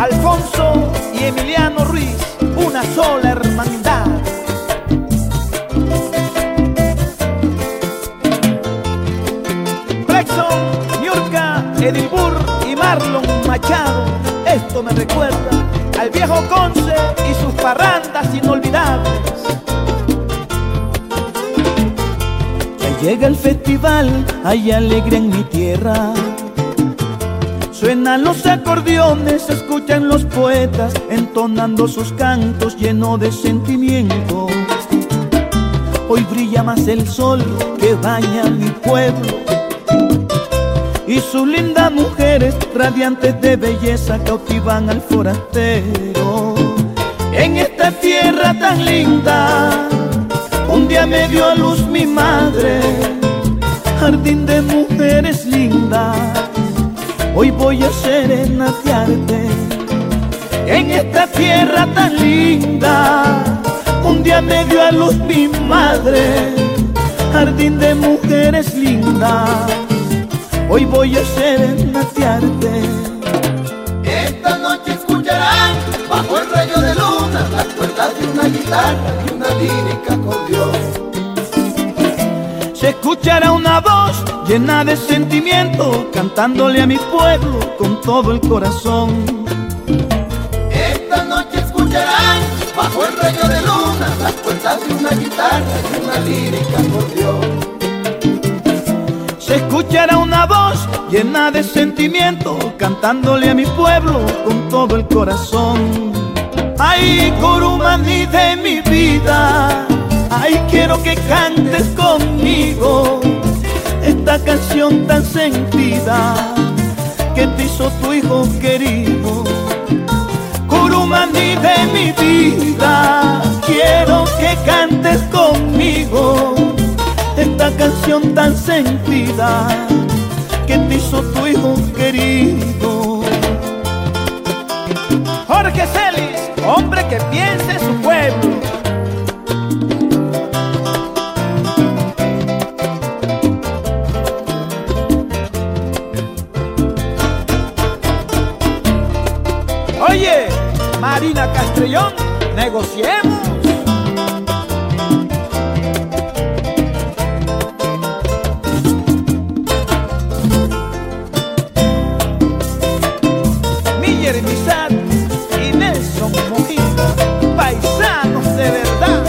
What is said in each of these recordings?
Alfonso y Emiliano Ruiz, una sola hermandad. Flexon, Niurka, Edilbur y Marlon Machado. Esto me recuerda al viejo Conce y sus parrandas inolvidables. Ya llega el festival, hay alegría en mi tierra. Suenan los acordeones, se escuchan los poetas entonando sus cantos llenos de sentimiento. Hoy brilla más el sol que baña mi pueblo, y sus lindas mujeres radiantes de belleza cautivan al forastero. En esta tierra tan linda, un día me dio a luz mi madre, jardín de mujeres lindas. Hoy voy a serenatearte. En esta tierra tan linda, un día me dio a luz mi madre, jardín de mujeres lindas. Hoy voy a serenatearte. Esta noche escucharán bajo el rayo de luna las cuerdas de una guitarra y una lírica acordeón. Se escuchará una voz llena de sentimiento cantándole a mi pueblo con todo el corazón. Esta noche escucharán bajo el rayo de luna las cuerdas de una guitarra y una lírica acordeón. Se escuchará una voz llena de sentimiento cantándole a mi pueblo con todo el corazón. Ay, Curumani de mi vida, ay, quiero que cantes conmigo esta canción tan sentida que te hizo tu hijo querido. Curumani de mi vida, quiero que cantes conmigo esta canción tan sentida que te hizo tu hijo querido. Jorge Celis, hombre que piensa en su pueblo. Oye, Marina Castrellón, negociemos. Miller Misat y Nelson Mujica, paisanos de verdad.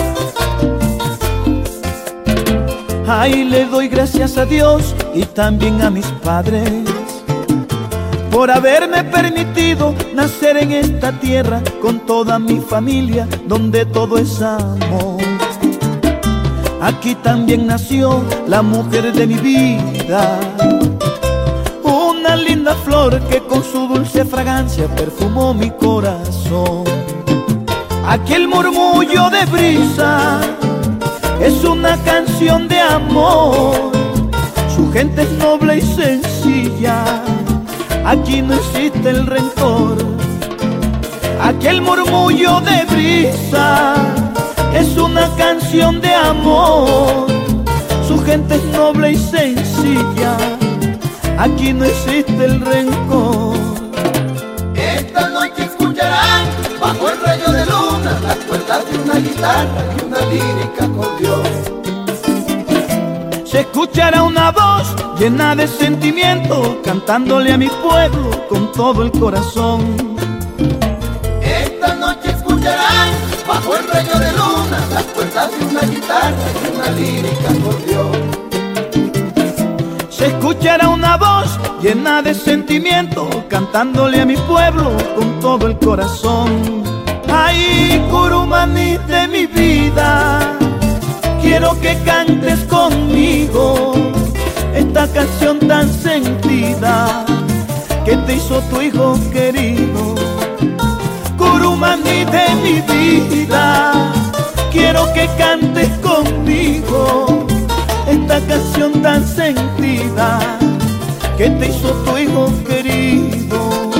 Ay, le doy gracias a Dios y también a mis padres por haberme permitido nacer en esta tierra con toda mi familia donde todo es amor. Aquí también nació la mujer de mi vida, una linda flor que con su dulce fragancia perfumó mi corazón. Aquí el murmullo de brisa es una canción de amor, su gente es noble y sencilla. Aquí no existe el rencor. Aquí el murmullo de brisa es una canción de amor, su gente es noble y sencilla. Aquí no existe el rencor. Esta noche escucharán bajo el rayo de luna las cuerdas de una guitarra y una lírica acordeón. Se escuchará una voz llena de sentimiento cantándole a mi pueblo con todo el corazón. Esta noche escucharán bajo el rayo de luna las cuerdas de una guitarra y una lírica acordeón. Se escuchará una voz llena de sentimiento cantándole a mi pueblo con todo el corazón. Ay, Curumani de mi vida, quiero que cantes conmigo esta canción tan sentida que te hizo tu hijo querido. Curumani de mi vida, quiero que cantes conmigo esta canción tan sentida que te hizo tu hijo querido.